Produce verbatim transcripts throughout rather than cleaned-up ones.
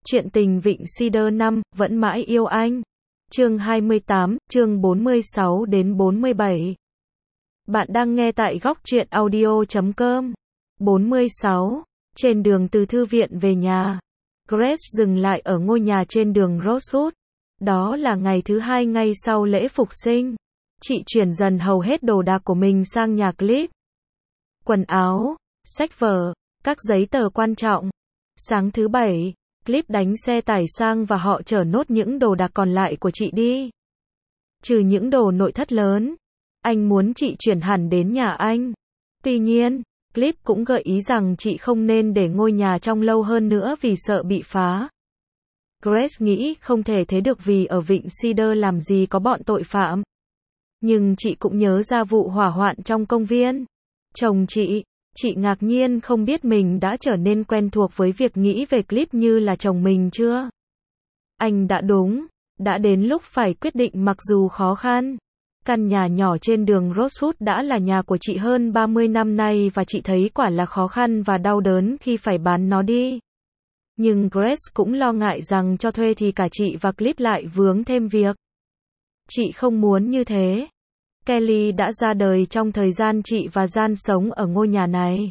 Chuyện tình Vịnh Cedar năm, vẫn mãi yêu anh. Chương hai mươi tám, chương bốn mươi sáu đến bốn mươi bảy. Bạn đang nghe tại góc truyện audio chấm com. bốn mươi sáu. Trên đường từ thư viện về nhà, Grace dừng lại ở ngôi nhà trên đường Rosewood. Đó là ngày thứ hai ngay sau lễ phục sinh. Chị chuyển dần hầu hết đồ đạc của mình sang nhà Cliff. Quần áo, sách vở, các giấy tờ quan trọng. Sáng thứ bảy, Cliff đánh xe tải sang và họ chở nốt những đồ đạc còn lại của chị đi. Trừ những đồ nội thất lớn, anh muốn chị chuyển hẳn đến nhà anh. Tuy nhiên, Cliff cũng gợi ý rằng chị không nên để ngôi nhà trong lâu hơn nữa vì sợ bị phá. Grace nghĩ không thể thế được vì ở Vịnh Cedar làm gì có bọn tội phạm. Nhưng chị cũng nhớ ra vụ hỏa hoạn trong công viên. Chồng chị, chị ngạc nhiên không biết mình đã trở nên quen thuộc với việc nghĩ về Cliff như là chồng mình chưa. Anh đã đúng, đã đến lúc phải quyết định mặc dù khó khăn. Căn nhà nhỏ trên đường Rosewood đã là nhà của chị hơn ba mươi năm nay và chị thấy quả là khó khăn và đau đớn khi phải bán nó đi. Nhưng Grace cũng lo ngại rằng cho thuê thì cả chị và Cliff lại vướng thêm việc. Chị không muốn như thế. Kelly đã ra đời trong thời gian chị và Jan sống ở ngôi nhà này.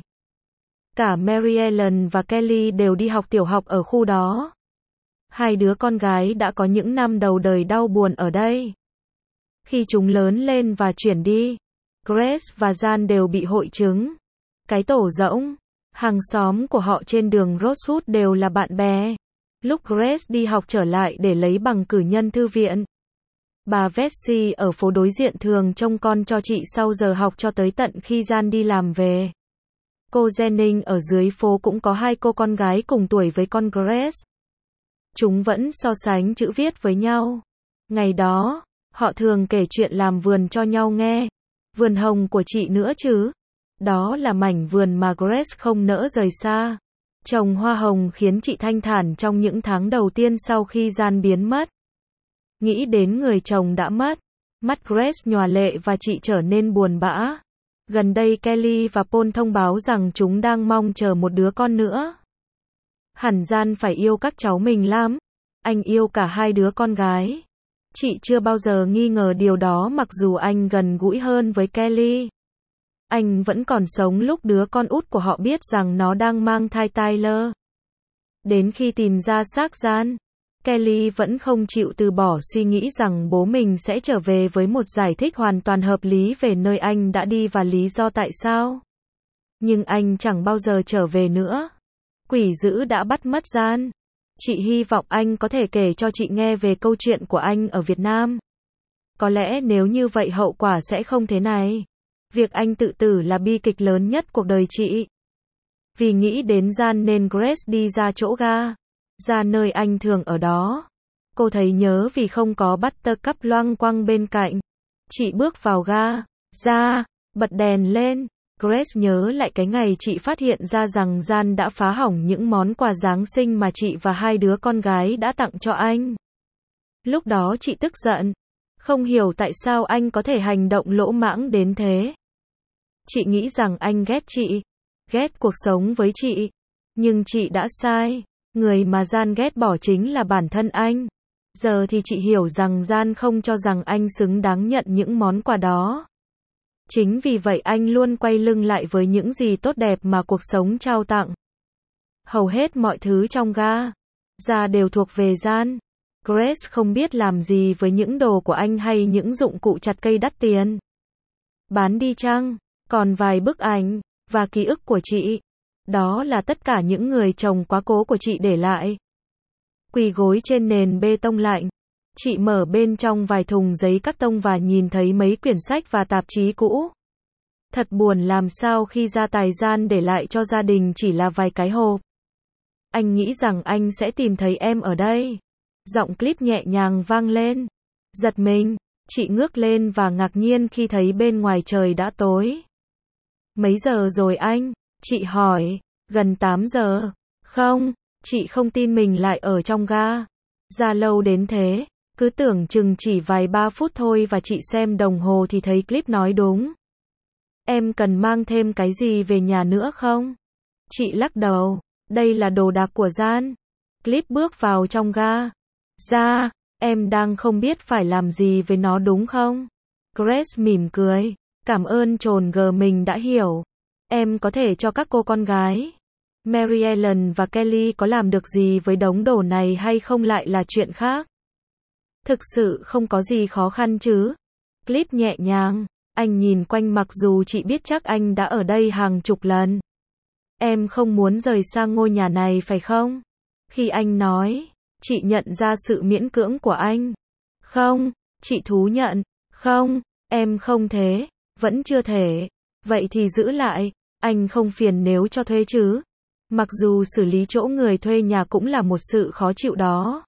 Cả Mary Ellen và Kelly đều đi học tiểu học ở khu đó. Hai đứa con gái đã có những năm đầu đời đau buồn ở đây. Khi chúng lớn lên và chuyển đi, Grace và Jan đều bị hội chứng cái tổ rỗng. Hàng xóm của họ trên đường Rosewood đều là bạn bè. Lúc Grace đi học trở lại để lấy bằng cử nhân thư viện, bà Betsy ở phố đối diện thường trông con cho chị sau giờ học cho tới tận khi Jan đi làm về. Cô Jennings ở dưới phố cũng có hai cô con gái cùng tuổi với con Grace. Chúng vẫn so sánh chữ viết với nhau. Ngày đó, họ thường kể chuyện làm vườn cho nhau nghe. Vườn hồng của chị nữa chứ. Đó là mảnh vườn mà Grace không nỡ rời xa. Trồng hoa hồng khiến chị thanh thản trong những tháng đầu tiên sau khi Jan biến mất. Nghĩ đến người chồng đã mất, mắt Grace nhòa lệ và chị trở nên buồn bã. Gần đây Kelly và Paul thông báo rằng chúng đang mong chờ một đứa con nữa. Hẳn Jan phải yêu các cháu mình lắm. Anh yêu cả hai đứa con gái. Chị chưa bao giờ nghi ngờ điều đó mặc dù anh gần gũi hơn với Kelly. Anh vẫn còn sống lúc đứa con út của họ biết rằng nó đang mang thai Tyler. Đến khi tìm ra xác Jan, Kelly vẫn không chịu từ bỏ suy nghĩ rằng bố mình sẽ trở về với một giải thích hoàn toàn hợp lý về nơi anh đã đi và lý do tại sao. Nhưng anh chẳng bao giờ trở về nữa. Quỷ dữ đã bắt mất Jan. Chị hy vọng anh có thể kể cho chị nghe về câu chuyện của anh ở Việt Nam. Có lẽ nếu như vậy hậu quả sẽ không thế này. Việc anh tự tử là bi kịch lớn nhất cuộc đời chị. Vì nghĩ đến Jan nên Grace đi ra chỗ ga, ra nơi anh thường ở đó. Cô thấy nhớ vì không có Buttercup loang quăng bên cạnh. Chị bước vào ga, ra, bật đèn lên. Grace nhớ lại cái ngày chị phát hiện ra rằng Jan đã phá hỏng những món quà Giáng sinh mà chị và hai đứa con gái đã tặng cho anh. Lúc đó chị tức giận. Không hiểu tại sao anh có thể hành động lỗ mãng đến thế. Chị nghĩ rằng anh ghét chị, ghét cuộc sống với chị. Nhưng chị đã sai. Người mà Jan ghét bỏ chính là bản thân anh. Giờ thì chị hiểu rằng Jan không cho rằng anh xứng đáng nhận những món quà đó. Chính vì vậy anh luôn quay lưng lại với những gì tốt đẹp mà cuộc sống trao tặng. Hầu hết mọi thứ trong ga ra đều thuộc về Jan. Grace không biết làm gì với những đồ của anh hay những dụng cụ chặt cây đắt tiền. Bán đi chăng? Còn vài bức ảnh và ký ức của chị. Đó là tất cả những người chồng quá cố của chị để lại. Quỳ gối trên nền bê tông lạnh, chị mở bên trong vài thùng giấy cắt tông và nhìn thấy mấy quyển sách và tạp chí cũ. Thật buồn làm sao khi gia tài Jan để lại cho gia đình chỉ là vài cái hộp. Anh nghĩ rằng anh sẽ tìm thấy em ở đây. Giọng Cliff nhẹ nhàng vang lên. Giật mình, chị ngước lên và ngạc nhiên khi thấy bên ngoài trời đã tối. Mấy giờ rồi anh? Chị hỏi. Gần tám giờ. Không, chị không tin mình lại ở trong ga. Ra lâu đến thế. Cứ tưởng chừng chỉ vài ba phút thôi và chị xem đồng hồ thì thấy Cliff nói đúng. Em cần mang thêm cái gì về nhà nữa không? Chị lắc đầu. Đây là đồ đạc của Jan. Clip bước vào trong ga. Ra, em đang không biết phải làm gì với nó đúng không? Grace mỉm cười. Cảm ơn trồn gờ mình đã hiểu. Em có thể cho các cô con gái Mary Ellen và Kelly có làm được gì với đống đồ này hay không lại là chuyện khác. Thực sự không có gì khó khăn chứ. Clip nhẹ nhàng. Anh nhìn quanh mặc dù chị biết chắc anh đã ở đây hàng chục lần. Em không muốn rời xa ngôi nhà này phải không? Khi anh nói, chị nhận ra sự miễn cưỡng của anh. Không, chị thú nhận. Không, em không thế. Vẫn chưa thể. Vậy thì giữ lại. Anh không phiền nếu cho thuê chứ. Mặc dù xử lý chỗ người thuê nhà cũng là một sự khó chịu đó.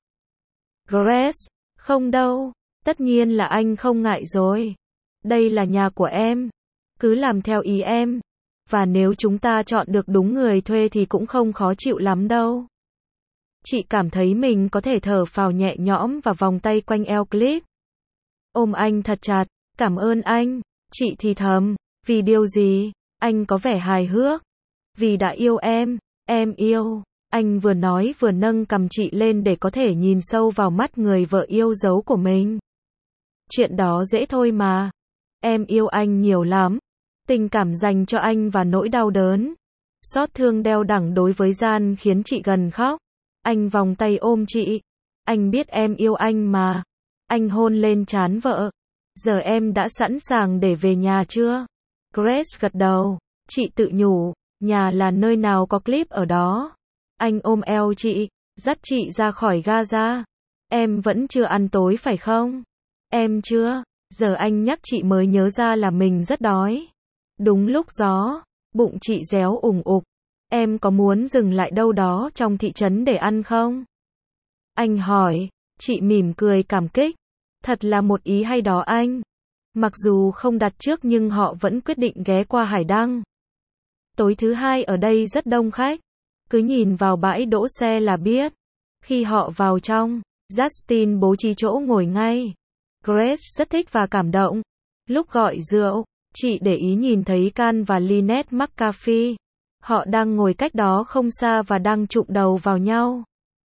Grace, không đâu. Tất nhiên là anh không ngại rồi. Đây là nhà của em. Cứ làm theo ý em. Và nếu chúng ta chọn được đúng người thuê thì cũng không khó chịu lắm đâu. Chị cảm thấy mình có thể thở phào nhẹ nhõm và vòng tay quanh eo Clip. Ôm anh thật chặt. Cảm ơn anh. Chị thì thầm. Vì điều gì? Anh có vẻ hài hước. Vì đã yêu em. Em yêu. Anh vừa nói vừa nâng cằm chị lên để có thể nhìn sâu vào mắt người vợ yêu dấu của mình. Chuyện đó dễ thôi mà. Em yêu anh nhiều lắm. Tình cảm dành cho anh và nỗi đau đớn, xót thương đeo đẳng đối với Gian khiến chị gần khóc. Anh vòng tay ôm chị. Anh biết em yêu anh mà. Anh hôn lên trán vợ. Giờ em đã sẵn sàng để về nhà chưa? Grace gật đầu. Chị tự nhủ, nhà là nơi nào có Clip ở đó. Anh ôm eo chị, dắt chị ra khỏi Gaza. Em vẫn chưa ăn tối phải không? Em chưa. Giờ anh nhắc chị mới nhớ ra là mình rất đói. Đúng lúc gió, bụng chị réo ủng ục. Em có muốn dừng lại đâu đó trong thị trấn để ăn không? Anh hỏi. Chị mỉm cười cảm kích. Thật là một ý hay đó anh. Mặc dù không đặt trước nhưng họ vẫn quyết định ghé qua Hải Đăng. Tối thứ hai ở đây rất đông khách. Cứ nhìn vào bãi đỗ xe là biết. Khi họ vào trong, Justin bố trí chỗ ngồi ngay. Grace rất thích và cảm động. Lúc gọi rượu, chị để ý nhìn thấy Can và Lynette McCarthy. Họ đang ngồi cách đó không xa và đang chụm đầu vào nhau.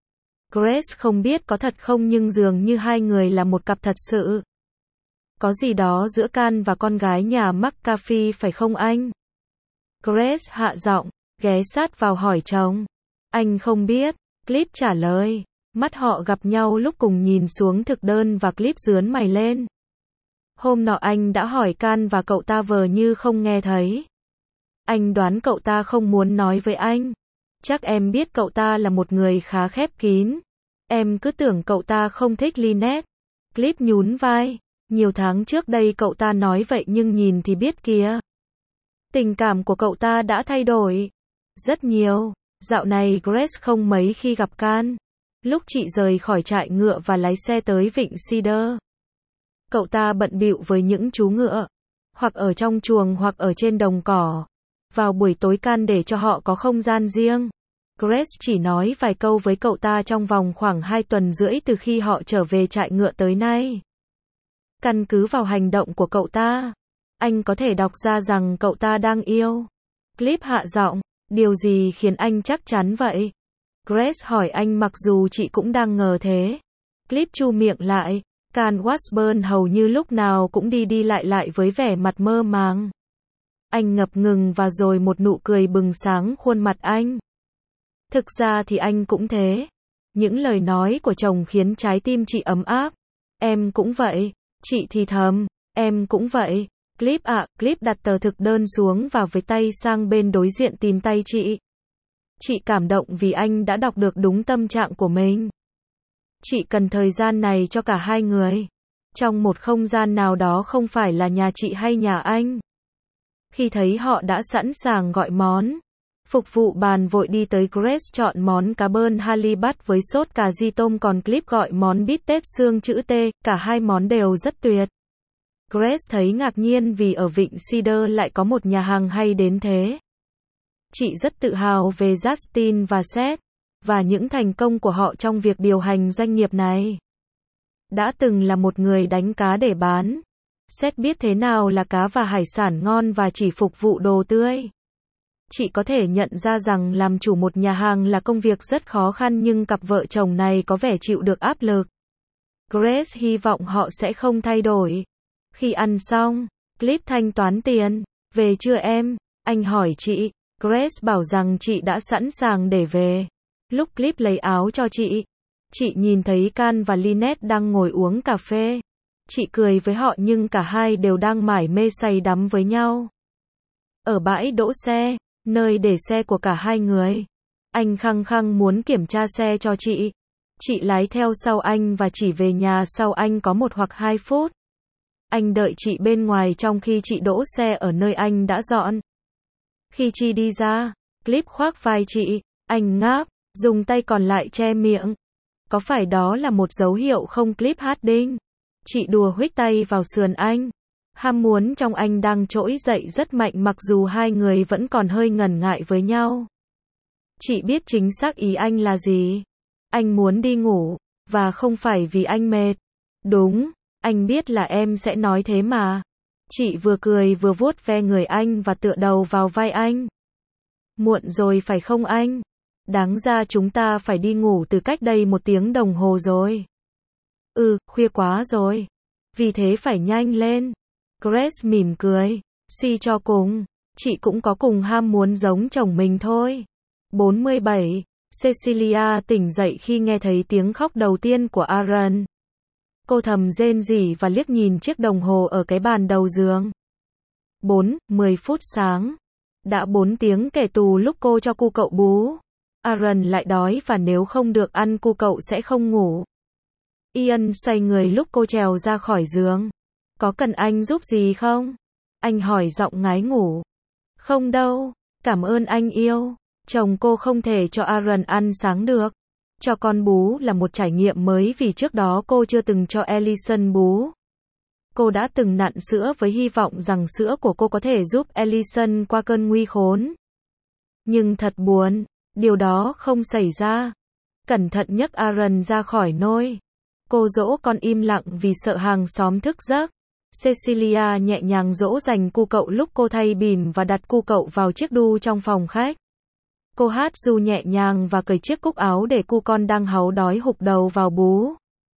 Grace không biết có thật không nhưng dường như hai người là một cặp thật sự. Có gì đó giữa Can và con gái nhà McCarthy phải không anh? Grace hạ giọng, ghé sát vào hỏi chồng. Anh không biết. Clip trả lời. Mắt họ gặp nhau lúc cùng nhìn xuống thực đơn và Clip rướn mày lên. Hôm nọ anh đã hỏi Can và cậu ta vờ như không nghe thấy. Anh đoán cậu ta không muốn nói với anh. Chắc em biết cậu ta là một người khá khép kín. Em cứ tưởng cậu ta không thích Lynette. Clip nhún vai. Nhiều tháng trước đây cậu ta nói vậy nhưng nhìn thì biết kìa. Tình cảm của cậu ta đã thay đổi. Rất nhiều. Dạo này Grace không mấy khi gặp Can. Lúc chị rời khỏi trại ngựa và lái xe tới vịnh Cedar, cậu ta bận bịu với những chú ngựa. Hoặc ở trong chuồng hoặc ở trên đồng cỏ. Vào buổi tối Can để cho họ có không gian riêng. Grace chỉ nói vài câu với cậu ta trong vòng khoảng hai tuần rưỡi từ khi họ trở về trại ngựa tới nay. Căn cứ vào hành động của cậu ta, anh có thể đọc ra rằng cậu ta đang yêu. Clip hạ giọng. Điều gì khiến anh chắc chắn vậy? Grace hỏi anh mặc dù chị cũng đang ngờ thế. Clip chu miệng lại. Can Washburn hầu như lúc nào cũng đi đi lại lại với vẻ mặt mơ màng. Anh ngập ngừng và rồi một nụ cười bừng sáng khuôn mặt anh. Thực ra thì anh cũng thế. Những lời nói của chồng khiến trái tim chị ấm áp. Em cũng vậy. Chị thì thầm. Em cũng vậy. Clip ạ, à, Clip đặt tờ thực đơn xuống và với tay sang bên đối diện tìm tay chị. Chị cảm động vì anh đã đọc được đúng tâm trạng của mình. Chị cần thời gian này cho cả hai người. Trong một không gian nào đó không phải là nhà chị hay nhà anh. Khi thấy họ đã sẵn sàng gọi món, phục vụ bàn vội đi tới. Grace chọn món cá bơn halibut với sốt cà ri tôm còn Clip gọi món bít tết xương chữ T, cả hai món đều rất tuyệt. Grace thấy ngạc nhiên vì ở vịnh Cedar lại có một nhà hàng hay đến thế. Chị rất tự hào về Justin và Seth, và những thành công của họ trong việc điều hành doanh nghiệp này. Đã từng là một người đánh cá để bán, Seth biết thế nào là cá và hải sản ngon và chỉ phục vụ đồ tươi. Chị có thể nhận ra rằng làm chủ một nhà hàng là công việc rất khó khăn nhưng cặp vợ chồng này có vẻ chịu được áp lực. Grace hy vọng họ sẽ không thay đổi. Khi ăn xong, Cliff thanh toán tiền. Về chưa em? Anh hỏi chị. Grace bảo rằng chị đã sẵn sàng để về. Lúc Cliff lấy áo cho chị, chị nhìn thấy Can và Lynette đang ngồi uống cà phê. Chị cười với họ nhưng cả hai đều đang mải mê say đắm với nhau. Ở bãi đỗ xe, nơi để xe của cả hai người, anh khăng khăng muốn kiểm tra xe cho chị. Chị lái theo sau anh và chỉ về nhà sau anh có một hoặc hai phút. Anh đợi chị bên ngoài trong khi chị đỗ xe ở nơi anh đã dọn. Khi chị đi ra, Cliff khoác vai chị, anh ngáp, dùng tay còn lại che miệng. Có phải đó là một dấu hiệu không Cliff Harding? Chị đùa huých tay vào sườn anh. Ham muốn trong anh đang trỗi dậy rất mạnh mặc dù hai người vẫn còn hơi ngần ngại với nhau. Chị biết chính xác ý anh là gì. Anh muốn đi ngủ, và không phải vì anh mệt. Đúng, anh biết là em sẽ nói thế mà. Chị vừa cười vừa vuốt ve người anh và tựa đầu vào vai anh. Muộn rồi phải không anh? Đáng ra chúng ta phải đi ngủ từ cách đây một tiếng đồng hồ rồi. Ừ, khuya quá rồi. Vì thế phải nhanh lên. Grace mỉm cười. Suy cho cùng, chị cũng có cùng ham muốn giống chồng mình thôi. bốn mươi bảy. Cecilia tỉnh dậy khi nghe thấy tiếng khóc đầu tiên của Aaron. Cô thầm rên rỉ và liếc nhìn chiếc đồng hồ ở cái bàn đầu giường. bốn, mười phút sáng. Đã bốn tiếng kể từ lúc cô cho cu cậu bú. Aaron lại đói và nếu không được ăn cu cậu sẽ không ngủ. Ian xoay người lúc cô trèo ra khỏi giường. Có cần anh giúp gì không? Anh hỏi giọng ngái ngủ. Không đâu, cảm ơn anh yêu. Chồng cô không thể cho Aaron ăn sáng được. Cho con bú là một trải nghiệm mới vì trước đó cô chưa từng cho Ellison bú. Cô đã từng nặn sữa với hy vọng rằng sữa của cô có thể giúp Ellison qua cơn nguy khốn. Nhưng thật buồn, điều đó không xảy ra. Cẩn thận nhấc Aaron ra khỏi nôi. Cô dỗ con im lặng vì sợ hàng xóm thức giấc. Cecilia nhẹ nhàng dỗ dành cu cậu lúc cô thay bỉm và đặt cu cậu vào chiếc đu trong phòng khách. Cô hát ru nhẹ nhàng và cởi chiếc cúc áo để cu con đang háu đói hụp đầu vào bú.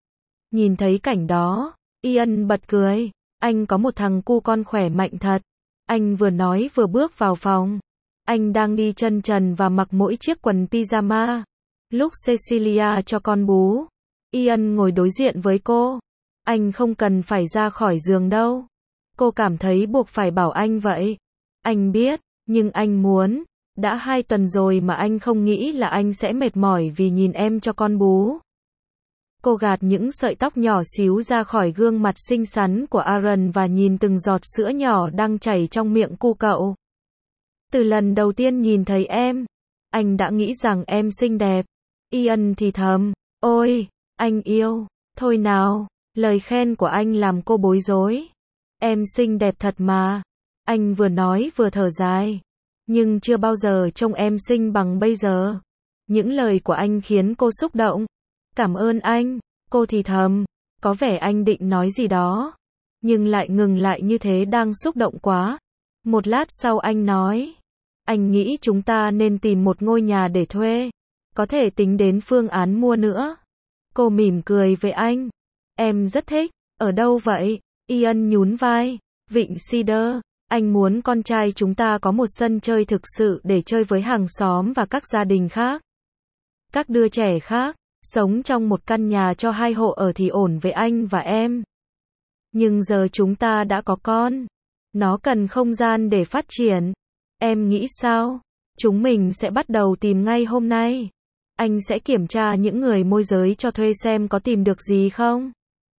Nhìn thấy cảnh đó, Ian bật cười. Anh có một thằng cu con khỏe mạnh thật. Anh vừa nói vừa bước vào phòng. Anh đang đi chân trần và mặc mỗi chiếc quần pyjama. Lúc Cecilia cho con bú, Ian ngồi đối diện với cô. Anh không cần phải ra khỏi giường đâu. Cô cảm thấy buộc phải bảo anh vậy. Anh biết, nhưng anh muốn. Đã hai tuần rồi mà anh không nghĩ là anh sẽ mệt mỏi vì nhìn em cho con bú. Cô gạt những sợi tóc nhỏ xíu ra khỏi gương mặt xinh xắn của Aaron và nhìn từng giọt sữa nhỏ đang chảy trong miệng cu cậu. Từ lần đầu tiên nhìn thấy em, anh đã nghĩ rằng em xinh đẹp. Ian thì thầm, ôi, anh yêu, thôi nào, lời khen của anh làm cô bối rối. Em xinh đẹp thật mà. Anh vừa nói vừa thở dài. Nhưng chưa bao giờ trông em xinh bằng bây giờ. Những lời của anh khiến cô xúc động. Cảm ơn anh, cô thì thầm. Có vẻ anh định nói gì đó. Nhưng lại ngừng lại như thế đang xúc động quá. Một lát sau anh nói. Anh nghĩ chúng ta nên tìm một ngôi nhà để thuê. Có thể tính đến phương án mua nữa. Cô mỉm cười với anh. Em rất thích. Ở đâu vậy? Ian nhún vai. Vịnh Cedar. Anh muốn con trai chúng ta có một sân chơi thực sự để chơi với hàng xóm và các gia đình khác. Các đứa trẻ khác, sống trong một căn nhà cho hai hộ ở thì ổn với anh và em. Nhưng giờ chúng ta đã có con. Nó cần không gian để phát triển. Em nghĩ sao? Chúng mình sẽ bắt đầu tìm ngay hôm nay. Anh sẽ kiểm tra những người môi giới cho thuê xem có tìm được gì không.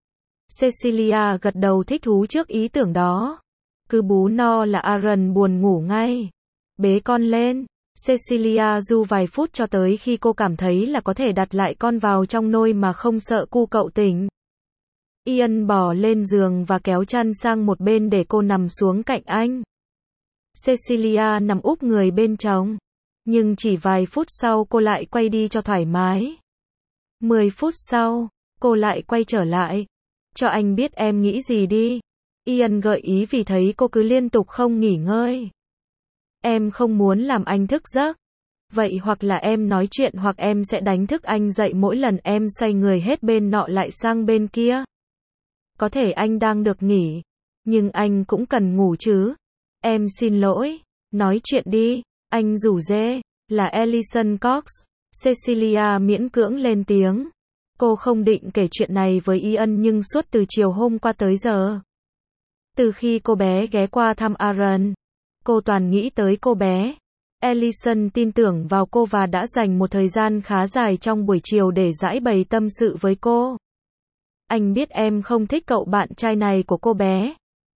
Cecilia gật đầu thích thú trước ý tưởng đó. Cứ bú no là Aaron buồn ngủ ngay. Bế con lên. Cecilia ru vài phút cho tới khi cô cảm thấy là có thể đặt lại con vào trong nôi mà không sợ cu cậu tỉnh. Ian bò lên giường và kéo chăn sang một bên để cô nằm xuống cạnh anh. Cecilia nằm úp người bên chồng. Nhưng chỉ vài phút sau cô lại quay đi cho thoải mái. Mười phút sau, cô lại quay trở lại. Cho anh biết em nghĩ gì đi. Ian gợi ý vì thấy cô cứ liên tục không nghỉ ngơi. Em không muốn làm anh thức giấc. Vậy hoặc là em nói chuyện hoặc em sẽ đánh thức anh dậy mỗi lần em xoay người hết bên nọ lại sang bên kia. Có thể anh đang được nghỉ, nhưng anh cũng cần ngủ chứ. Em xin lỗi, nói chuyện đi, anh rủ rê, là Alison Cox. Cecilia miễn cưỡng lên tiếng. Cô không định kể chuyện này với Ian nhưng suốt từ chiều hôm qua tới giờ. Từ khi cô bé ghé qua thăm Aaron, cô toàn nghĩ tới cô bé. Alison tin tưởng vào cô và đã dành một thời gian khá dài trong buổi chiều để giải bày tâm sự với cô. Anh biết em không thích cậu bạn trai này của cô bé.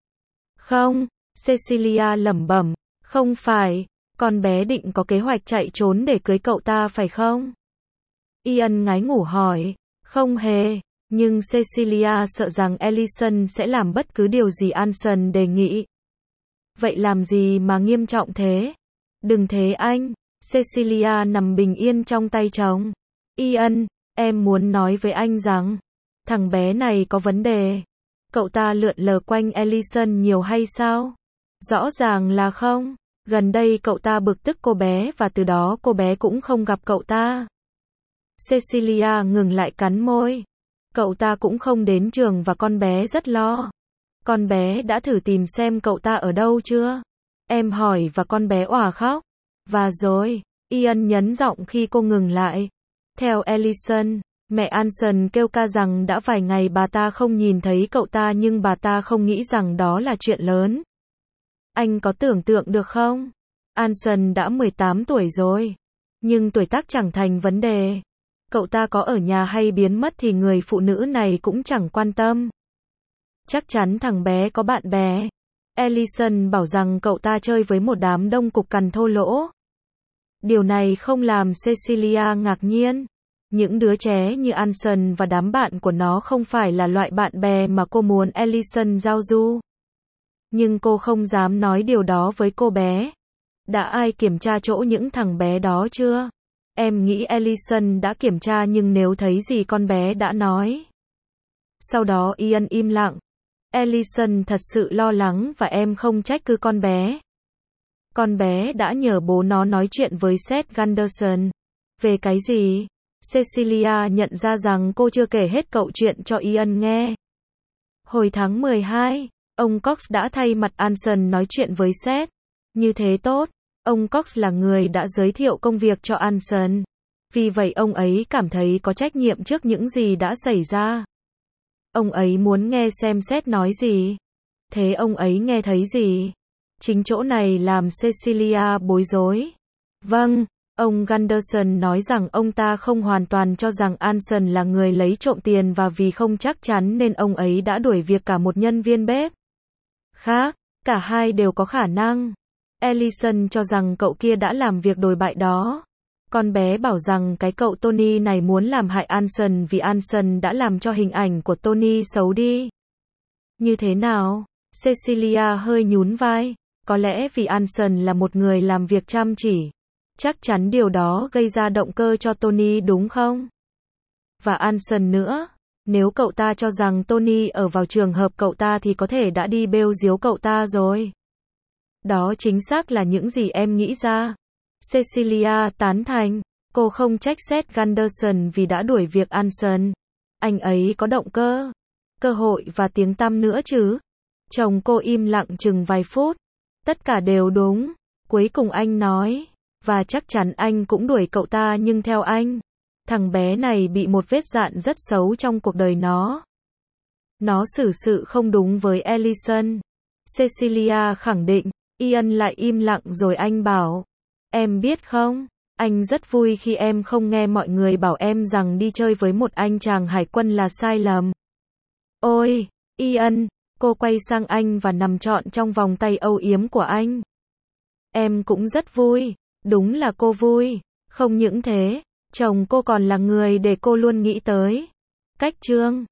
Không, Cecilia lẩm bẩm, không phải, con bé định có kế hoạch chạy trốn để cưới cậu ta phải không? Ian ngái ngủ hỏi, không hề, nhưng Cecilia sợ rằng Alison sẽ làm bất cứ điều gì Anson đề nghị. Vậy làm gì mà nghiêm trọng thế? Đừng thế anh. Cecilia nằm bình yên trong tay chồng. Ian, em muốn nói với anh rằng, thằng bé này có vấn đề. Cậu ta lượn lờ quanh Alison nhiều hay sao? Rõ ràng là không. Gần đây cậu ta bực tức cô bé và từ đó cô bé cũng không gặp cậu ta. Cecilia ngừng lại cắn môi. Cậu ta cũng không đến trường và con bé rất lo. Con bé đã thử tìm xem cậu ta ở đâu chưa? Em hỏi và con bé òa khóc. Và rồi, Ian nhấn giọng khi cô ngừng lại. Theo Alison, mẹ Anson kêu ca rằng đã vài ngày bà ta không nhìn thấy cậu ta nhưng bà ta không nghĩ rằng đó là chuyện lớn. Anh có tưởng tượng được không? Anson đã mười tám tuổi rồi. Nhưng tuổi tác chẳng thành vấn đề. Cậu ta có ở nhà hay biến mất thì người phụ nữ này cũng chẳng quan tâm. Chắc chắn thằng bé có bạn bè. Alison bảo rằng cậu ta chơi với một đám đông cục cằn thô lỗ. Điều này không làm Cecilia ngạc nhiên. Những đứa trẻ như Anson và đám bạn của nó không phải là loại bạn bè mà cô muốn Alison giao du. Nhưng cô không dám nói điều đó với cô bé. Đã ai kiểm tra chỗ những thằng bé đó chưa? Em nghĩ Alison đã kiểm tra nhưng nếu thấy gì con bé đã nói. Sau đó Ian im lặng. Alison thật sự lo lắng và em không trách cứ con bé. Con bé đã nhờ bố nó nói chuyện với Seth Gunderson. Về cái gì? Cecilia nhận ra rằng cô chưa kể hết cậu chuyện cho Ian nghe. Hồi tháng mười hai, ông Cox đã thay mặt Anson nói chuyện với Seth. Như thế tốt. Ông Cox là người đã giới thiệu công việc cho Anson. Vì vậy ông ấy cảm thấy có trách nhiệm trước những gì đã xảy ra. Ông ấy muốn nghe xem Seth nói gì. Thế ông ấy nghe thấy gì? Chính chỗ này làm Cecilia bối rối. Vâng, ông Gunderson nói rằng ông ta không hoàn toàn cho rằng Anson là người lấy trộm tiền và vì không chắc chắn nên ông ấy đã đuổi việc cả một nhân viên bếp khác. Cả hai đều có khả năng. Alison cho rằng cậu kia đã làm việc đồi bại đó. Con bé bảo rằng cái cậu Tony này muốn làm hại Anson vì Anson đã làm cho hình ảnh của Tony xấu đi. Như thế nào? Cecilia hơi nhún vai. Có lẽ vì Anson là một người làm việc chăm chỉ. Chắc chắn điều đó gây ra động cơ cho Tony đúng không? Và Anson nữa. Nếu cậu ta cho rằng Tony ở vào trường hợp cậu ta thì có thể đã đi bêu díu cậu ta rồi. Đó chính xác là những gì em nghĩ ra. Cecilia tán thành. Cô không trách Seth Gunderson vì đã đuổi việc Anson. Anh ấy có động cơ, cơ hội và tiếng tăm nữa chứ. Chồng cô im lặng chừng vài phút. Tất cả đều đúng. Cuối cùng anh nói. Và chắc chắn anh cũng đuổi cậu ta nhưng theo anh, thằng bé này bị một vết dạn rất xấu trong cuộc đời nó. Nó xử sự không đúng với Alison. Cecilia khẳng định. Ian lại im lặng rồi anh bảo. Em biết không, anh rất vui khi em không nghe mọi người bảo em rằng đi chơi với một anh chàng hải quân là sai lầm. Ôi, Ian, cô quay sang anh và nằm trọn trong vòng tay âu yếm của anh. Em cũng rất vui, đúng là cô vui. Không những thế, chồng cô còn là người để cô luôn nghĩ tới. Cách chương